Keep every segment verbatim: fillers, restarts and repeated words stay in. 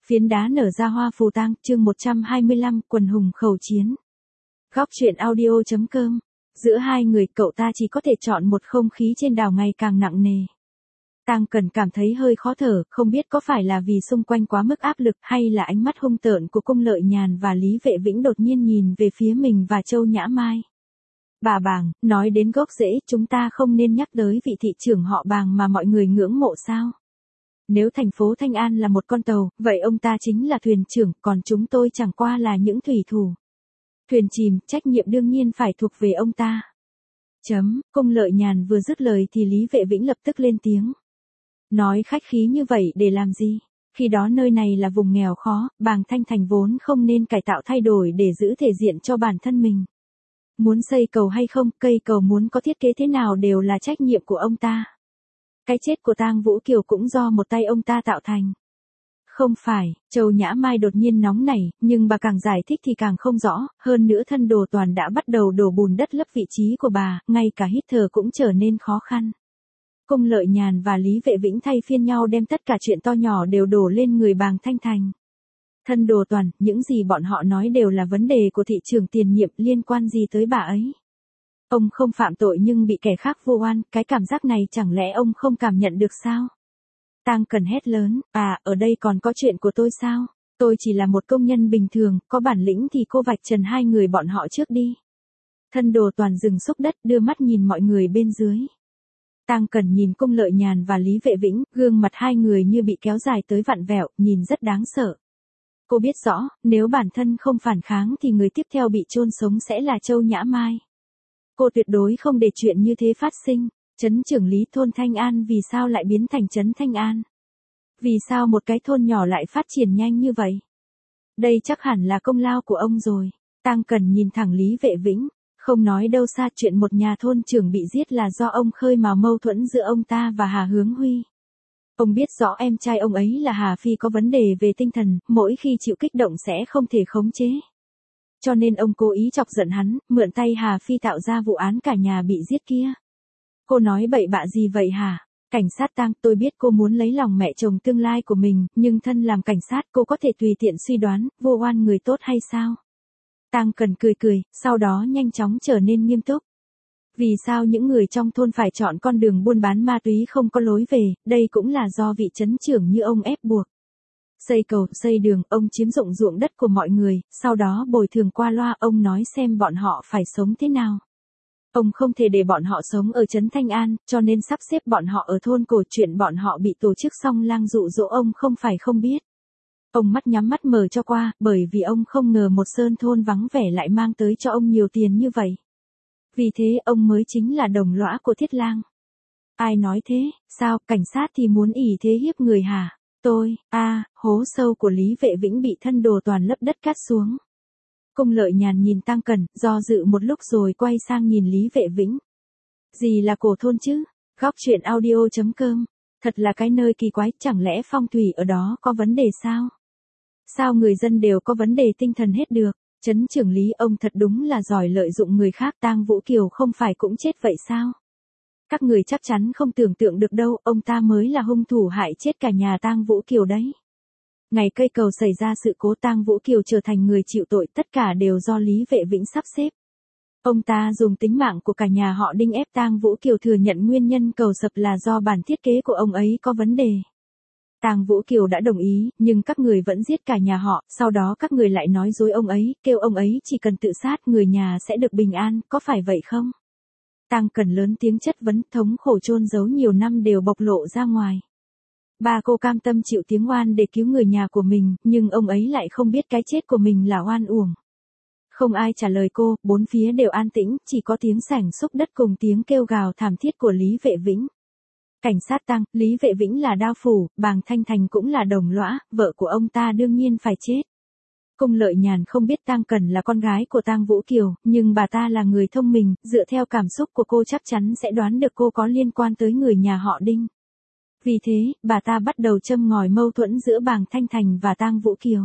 Phiến đá nở ra hoa phù tang, chương một trăm hai mươi lăm, quần hùng khẩu chiến. Góc truyện audio chấm com. Giữa hai người, cậu ta chỉ có thể chọn một, không khí trên đảo ngày càng nặng nề. Tang Cần cảm thấy hơi khó thở, không biết có phải là vì xung quanh quá mức áp lực hay là ánh mắt hung tợn của Cung Lợi Nhàn và Lý Vệ Vĩnh đột nhiên nhìn về phía mình và Châu Nhã Mai. Bà Bàng, nói đến gốc rễ, chúng ta không nên nhắc tới vị thị trưởng họ Bàng mà mọi người ngưỡng mộ sao? Nếu thành phố Thanh An là một con tàu, vậy ông ta chính là thuyền trưởng, còn chúng tôi chẳng qua là những thủy thủ. Thuyền chìm, trách nhiệm đương nhiên phải thuộc về ông ta. Chấm, Cung Lợi Nhàn vừa dứt lời thì Lý Vệ Vĩnh lập tức lên tiếng. Nói khách khí như vậy để làm gì? Khi đó nơi này là vùng nghèo khó, Bàng Thanh Thành vốn không nên cải tạo thay đổi để giữ thể diện cho bản thân mình. Muốn xây cầu hay không, cây cầu muốn có thiết kế thế nào đều là trách nhiệm của ông ta. Cái chết của Tang Vũ Kiều cũng do một tay ông ta tạo thành. Không phải, Châu Nhã Mai đột nhiên nóng nảy, nhưng bà càng giải thích thì càng không rõ, hơn nữa thân Đồ Toàn đã bắt đầu đổ bùn đất lấp vị trí của bà, ngay cả hít thở cũng trở nên khó khăn. Cung Lợi Nhàn và Lý Vệ Vĩnh thay phiên nhau đem tất cả chuyện to nhỏ đều đổ lên người Bàng Thanh Thành. Thân Đồ Toàn, những gì bọn họ nói đều là vấn đề của thị trưởng tiền nhiệm, liên quan gì tới bà ấy. Ông không phạm tội nhưng bị kẻ khác vu oan, cái cảm giác này chẳng lẽ ông không cảm nhận được sao? Tang Cần hét lớn, à, ở đây còn có chuyện của tôi sao? Tôi chỉ là một công nhân bình thường, có bản lĩnh thì cô vạch trần hai người bọn họ trước đi. Thân Đồ Toàn dừng xúc đất, đưa mắt nhìn mọi người bên dưới. Tang Cần nhìn Cung Lợi Nhàn và Lý Vệ Vĩnh, gương mặt hai người như bị kéo dài tới vặn vẹo, nhìn rất đáng sợ. Cô biết rõ, nếu bản thân không phản kháng thì người tiếp theo bị chôn sống sẽ là Châu Nhã Mai. Cô tuyệt đối không để chuyện như thế phát sinh. Trấn trưởng lý thôn Thanh An vì sao lại biến thành trấn Thanh An? Vì sao một cái thôn nhỏ lại phát triển nhanh như vậy? Đây chắc hẳn là công lao của ông rồi. Tang Cần nhìn thẳng Lý Vệ Vĩnh, không nói đâu xa, chuyện một nhà thôn trưởng bị giết là do ông khơi mào mâu thuẫn giữa ông ta và Hà Hướng Huy. Ông biết rõ em trai ông ấy là Hà Phi có vấn đề về tinh thần, mỗi khi chịu kích động sẽ không thể khống chế. Cho nên ông cố ý chọc giận hắn, mượn tay Hà Phi tạo ra vụ án cả nhà bị giết kia. Cô nói bậy bạ gì vậy hả? Cảnh sát Tang, tôi biết cô muốn lấy lòng mẹ chồng tương lai của mình, nhưng thân làm cảnh sát cô có thể tùy tiện suy đoán, vu oan người tốt hay sao? Tang Cần cười cười, sau đó nhanh chóng trở nên nghiêm túc. Vì sao những người trong thôn phải chọn con đường buôn bán ma túy không có lối về, đây cũng là do vị trấn trưởng như ông ép buộc. Xây cầu, xây đường, ông chiếm dụng ruộng đất của mọi người, sau đó bồi thường qua loa, ông nói xem bọn họ phải sống thế nào. Ông không thể để bọn họ sống ở trấn Thanh An, cho nên sắp xếp bọn họ ở thôn cổ, chuyện bọn họ bị tổ chức Song Lang dụ dỗ ông không phải không biết. Ông mắt nhắm mắt mở cho qua, bởi vì ông không ngờ một sơn thôn vắng vẻ lại mang tới cho ông nhiều tiền như vậy. Vì thế ông mới chính là đồng lõa của Thiết Lang. Ai nói thế, sao, cảnh sát thì muốn ỷ thế hiếp người hả? Tôi, a à, hố sâu của Lý Vệ Vĩnh bị thân Đồ Toàn lấp đất cát xuống. Cung Lợi Nhàn nhìn Tang Cần, do dự một lúc rồi quay sang nhìn Lý Vệ Vĩnh. Gì là cổ thôn chứ? Góc truyện audio chấm com. Thật là cái nơi kỳ quái, chẳng lẽ phong thủy ở đó có vấn đề sao? Sao người dân đều có vấn đề tinh thần hết được? Trấn trưởng Lý, ông thật đúng là giỏi lợi dụng người khác. Tang Vũ Kiều không phải cũng chết vậy sao? Các người chắc chắn không tưởng tượng được đâu, ông ta mới là hung thủ hại chết cả nhà Tang Vũ Kiều đấy. Ngày cây cầu xảy ra sự cố, Tang Vũ Kiều trở thành người chịu tội, tất cả đều do Lý Vệ Vĩnh sắp xếp. Ông ta dùng tính mạng của cả nhà họ Đinh ép Tang Vũ Kiều thừa nhận nguyên nhân cầu sập là do bản thiết kế của ông ấy có vấn đề. Tang Vũ Kiều đã đồng ý, nhưng các người vẫn giết cả nhà họ, sau đó các người lại nói dối ông ấy, kêu ông ấy chỉ cần tự sát người nhà sẽ được bình an, có phải vậy không? Tang Cần lớn tiếng chất vấn, thống khổ chôn giấu nhiều năm đều bộc lộ ra ngoài. Ba cô cam tâm chịu tiếng oan để cứu người nhà của mình, nhưng ông ấy lại không biết cái chết của mình là oan uổng. Không ai trả lời cô, bốn phía đều an tĩnh, chỉ có tiếng sảng xúc đất cùng tiếng kêu gào thảm thiết của Lý Vệ Vĩnh. Cảnh sát Tang, Lý Vệ Vĩnh là đao phủ, Bàng Thanh Thành cũng là đồng lõa, vợ của ông ta đương nhiên phải chết. Cung Lợi Nhàn không biết Tang Cần là con gái của Tang Vũ Kiều, nhưng bà ta là người thông minh, dựa theo cảm xúc của cô chắc chắn sẽ đoán được cô có liên quan tới người nhà họ Đinh. Vì thế, bà ta bắt đầu châm ngòi mâu thuẫn giữa Bàng Thanh Thành và Tang Vũ Kiều.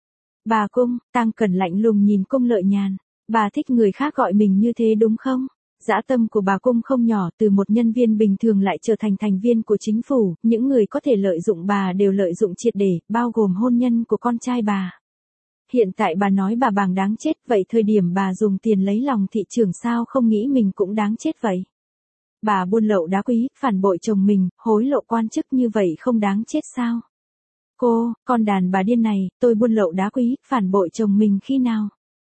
Bà Cung, Tang Cần lạnh lùng nhìn Cung Lợi Nhàn. Bà thích người khác gọi mình như thế đúng không? Dã tâm của bà Cung không nhỏ, từ một nhân viên bình thường lại trở thành thành viên của chính phủ, những người có thể lợi dụng bà đều lợi dụng triệt để, bao gồm hôn nhân của con trai bà. Hiện tại bà nói bà Bàng đáng chết, vậy thời điểm bà dùng tiền lấy lòng thị trưởng sao không nghĩ mình cũng đáng chết vậy? Bà buôn lậu đá quý, phản bội chồng mình, hối lộ quan chức như vậy không đáng chết sao? Cô, con đàn bà điên này, tôi buôn lậu đá quý, phản bội chồng mình khi nào?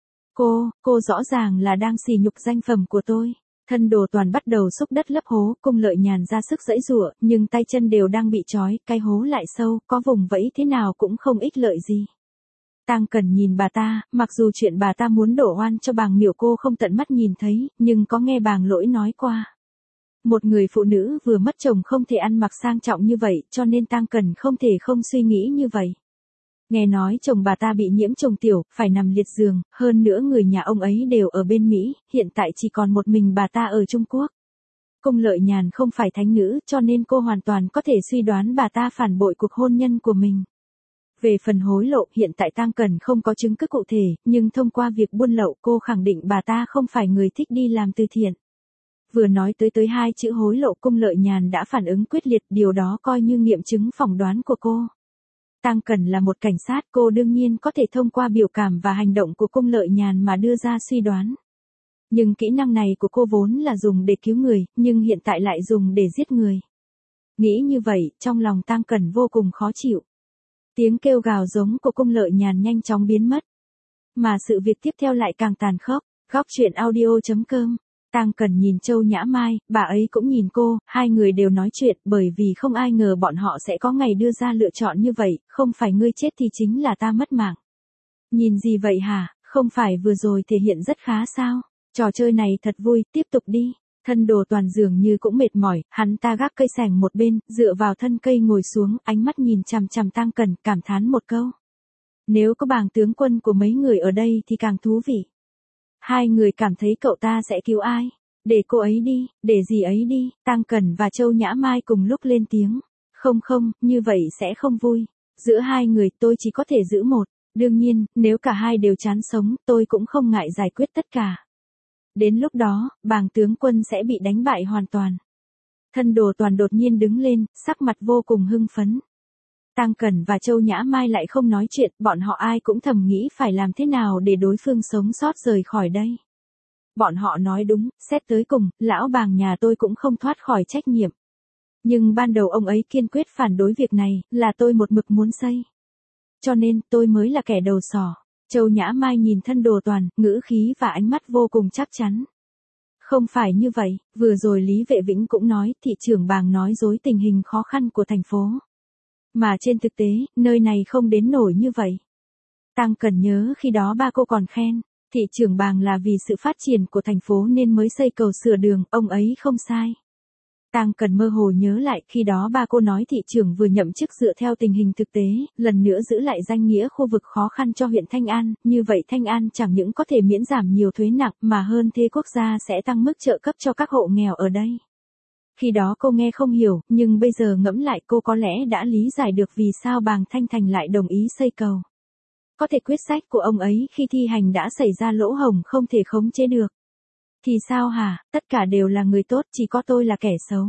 Cô, cô rõ ràng là đang sỉ nhục danh phẩm của tôi. Thân Đồ Toàn bắt đầu xúc đất lấp hố, Cung Lợi Nhàn ra sức giãy giụa, nhưng tay chân đều đang bị trói, cái hố lại sâu, có vùng vẫy thế nào cũng không ích lợi gì. Tang Cẩn nhìn bà ta, mặc dù chuyện bà ta muốn đổ oan cho Bàng Miểu cô không tận mắt nhìn thấy, nhưng có nghe Bàng Lỗi nói qua. Một người phụ nữ vừa mất chồng không thể ăn mặc sang trọng như vậy, cho nên Tang Cẩn không thể không suy nghĩ như vậy. Nghe nói chồng bà ta bị nhiễm trùng tiểu, phải nằm liệt giường, hơn nữa người nhà ông ấy đều ở bên Mỹ, hiện tại chỉ còn một mình bà ta ở Trung Quốc. Cung Lợi Nhàn không phải thánh nữ, cho nên cô hoàn toàn có thể suy đoán bà ta phản bội cuộc hôn nhân của mình. Về phần hối lộ, hiện tại Tang Cẩn không có chứng cứ cụ thể, nhưng thông qua việc buôn lậu cô khẳng định bà ta không phải người thích đi làm từ thiện. Vừa nói tới tới hai chữ hối lộ, Cung Lợi Nhàn đã phản ứng quyết liệt, điều đó coi như nghiệm chứng phỏng đoán của cô. Tang Cẩn là một cảnh sát, cô đương nhiên có thể thông qua biểu cảm và hành động của Cung Lợi Nhàn mà đưa ra suy đoán. Nhưng kỹ năng này của cô vốn là dùng để cứu người, nhưng hiện tại lại dùng để giết người. Nghĩ như vậy, trong lòng Tang Cẩn vô cùng khó chịu. Tiếng kêu gào giống của Cung Lợi Nhàn nhanh chóng biến mất. Mà sự việc tiếp theo lại càng tàn khốc. Góc truyện audio chấm com. Tang Cẩn nhìn Châu Nhã Mai, bà ấy cũng nhìn cô, hai người đều nói chuyện, bởi vì không ai ngờ bọn họ sẽ có ngày đưa ra lựa chọn như vậy, không phải ngươi chết thì chính là ta mất mạng. Nhìn gì vậy hả, không phải vừa rồi thể hiện rất khá sao? Trò chơi này thật vui, tiếp tục đi. Thân Đồ Toàn dường như cũng mệt mỏi, hắn ta gác cây sành một bên, dựa vào thân cây ngồi xuống, ánh mắt nhìn chằm chằm Tang Cẩn, cảm thán một câu. Nếu có Bàng tướng quân của mấy người ở đây thì càng thú vị. Hai người cảm thấy cậu ta sẽ cứu ai? Để cô ấy đi, để gì ấy đi. Tang Cẩn và Châu Nhã Mai cùng lúc lên tiếng. Không không, như vậy sẽ không vui. Giữa hai người tôi chỉ có thể giữ một. Đương nhiên, nếu cả hai đều chán sống, tôi cũng không ngại giải quyết tất cả. Đến lúc đó, Bàng tướng quân sẽ bị đánh bại hoàn toàn. Thân Đồ Toàn đột nhiên đứng lên, sắc mặt vô cùng hưng phấn. Tang Cẩn và Châu Nhã Mai lại không nói chuyện, bọn họ ai cũng thầm nghĩ phải làm thế nào để đối phương sống sót rời khỏi đây. Bọn họ nói đúng, xét tới cùng, lão Bàng nhà tôi cũng không thoát khỏi trách nhiệm. Nhưng ban đầu ông ấy kiên quyết phản đối việc này, là tôi một mực muốn xây. Cho nên, tôi mới là kẻ đầu sỏ. Châu Nhã Mai nhìn Thân Đồ Toàn, ngữ khí và ánh mắt vô cùng chắc chắn. Không phải như vậy, vừa rồi Lý Vệ Vĩnh cũng nói, thị trưởng Bàng nói dối tình hình khó khăn của thành phố. Mà trên thực tế, nơi này không đến nổi như vậy. Tang Cẩn nhớ khi đó ba cô còn khen, thị trưởng Bàng là vì sự phát triển của thành phố nên mới xây cầu sửa đường, ông ấy không sai. Tang Cẩn mơ hồ nhớ lại, khi đó ba cô nói thị trưởng vừa nhậm chức dựa theo tình hình thực tế, lần nữa giữ lại danh nghĩa khu vực khó khăn cho huyện Thanh An, như vậy Thanh An chẳng những có thể miễn giảm nhiều thuế nặng mà hơn thế quốc gia sẽ tăng mức trợ cấp cho các hộ nghèo ở đây. Khi đó cô nghe không hiểu, nhưng bây giờ ngẫm lại cô có lẽ đã lý giải được vì sao Bàng Thanh Thành lại đồng ý xây cầu. Có thể quyết sách của ông ấy khi thi hành đã xảy ra lỗ hổng không thể khống chế được. Thì sao hả, tất cả đều là người tốt, chỉ có tôi là kẻ xấu.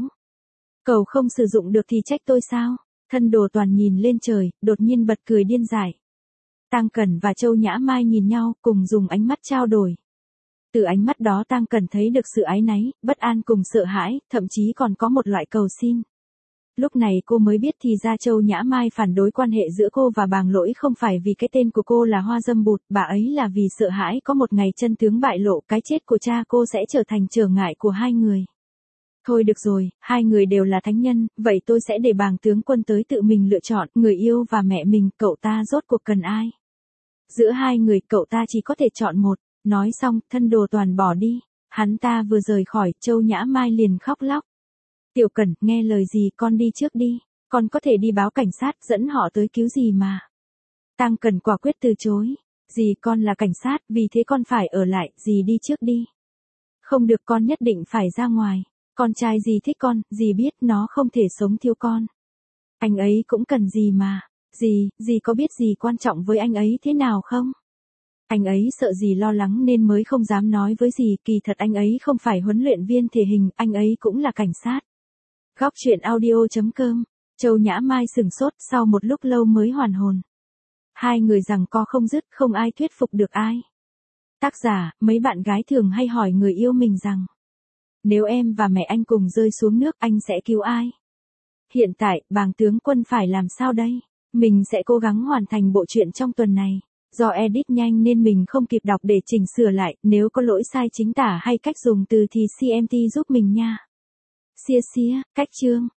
Cầu không sử dụng được thì trách tôi sao? Thân Đồ Toàn nhìn lên trời, đột nhiên bật cười điên dại. Tang Cẩn và Châu Nhã Mai nhìn nhau, cùng dùng ánh mắt trao đổi. Từ ánh mắt đó Tang Cẩn thấy được sự áy náy, bất an cùng sợ hãi, thậm chí còn có một loại cầu xin. Lúc này cô mới biết thì ra Châu Nhã Mai phản đối quan hệ giữa cô và Bàng Lỗi không phải vì cái tên của cô là Hoa Dâm Bụt, bà ấy là vì sợ hãi có một ngày chân tướng bại lộ, cái chết của cha cô sẽ trở thành trở ngại của hai người. Thôi được rồi, hai người đều là thánh nhân, vậy tôi sẽ để Bàng tướng quân tới tự mình lựa chọn, người yêu và mẹ mình, cậu ta rốt cuộc cần ai? Giữa hai người, cậu ta chỉ có thể chọn một. Nói xong, Thân Đồ Toàn bỏ đi. Hắn ta vừa rời khỏi, Châu Nhã Mai liền khóc lóc. Tiểu Cẩn, nghe lời gì, con đi trước đi. Con có thể đi báo cảnh sát, dẫn họ tới cứu gì mà. Tang Cẩn quả quyết từ chối. Dì con là cảnh sát, vì thế con phải ở lại, dì đi trước đi. Không được, con nhất định phải ra ngoài. Con trai dì thích con, dì biết nó không thể sống thiếu con. Anh ấy cũng cần dì mà. Dì, dì có biết dì quan trọng với anh ấy thế nào không? Anh ấy sợ gì lo lắng nên mới không dám nói với gì, kỳ thật anh ấy không phải huấn luyện viên thể hình, anh ấy cũng là cảnh sát. Góc truyện audio.com, Châu Nhã Mai sửng sốt, sau một lúc lâu mới hoàn hồn. Hai người giằng co không dứt, không ai thuyết phục được ai. Tác giả, mấy bạn gái thường hay hỏi người yêu mình rằng, nếu em và mẹ anh cùng rơi xuống nước anh sẽ cứu ai? Hiện tại, bàng tướng quân phải làm sao đây? Mình sẽ cố gắng hoàn thành bộ truyện trong tuần này. Do edit nhanh nên mình không kịp đọc để chỉnh sửa lại, nếu có lỗi sai chính tả hay cách dùng từ thì xê em tê giúp mình nha. Xia xía, cách chương.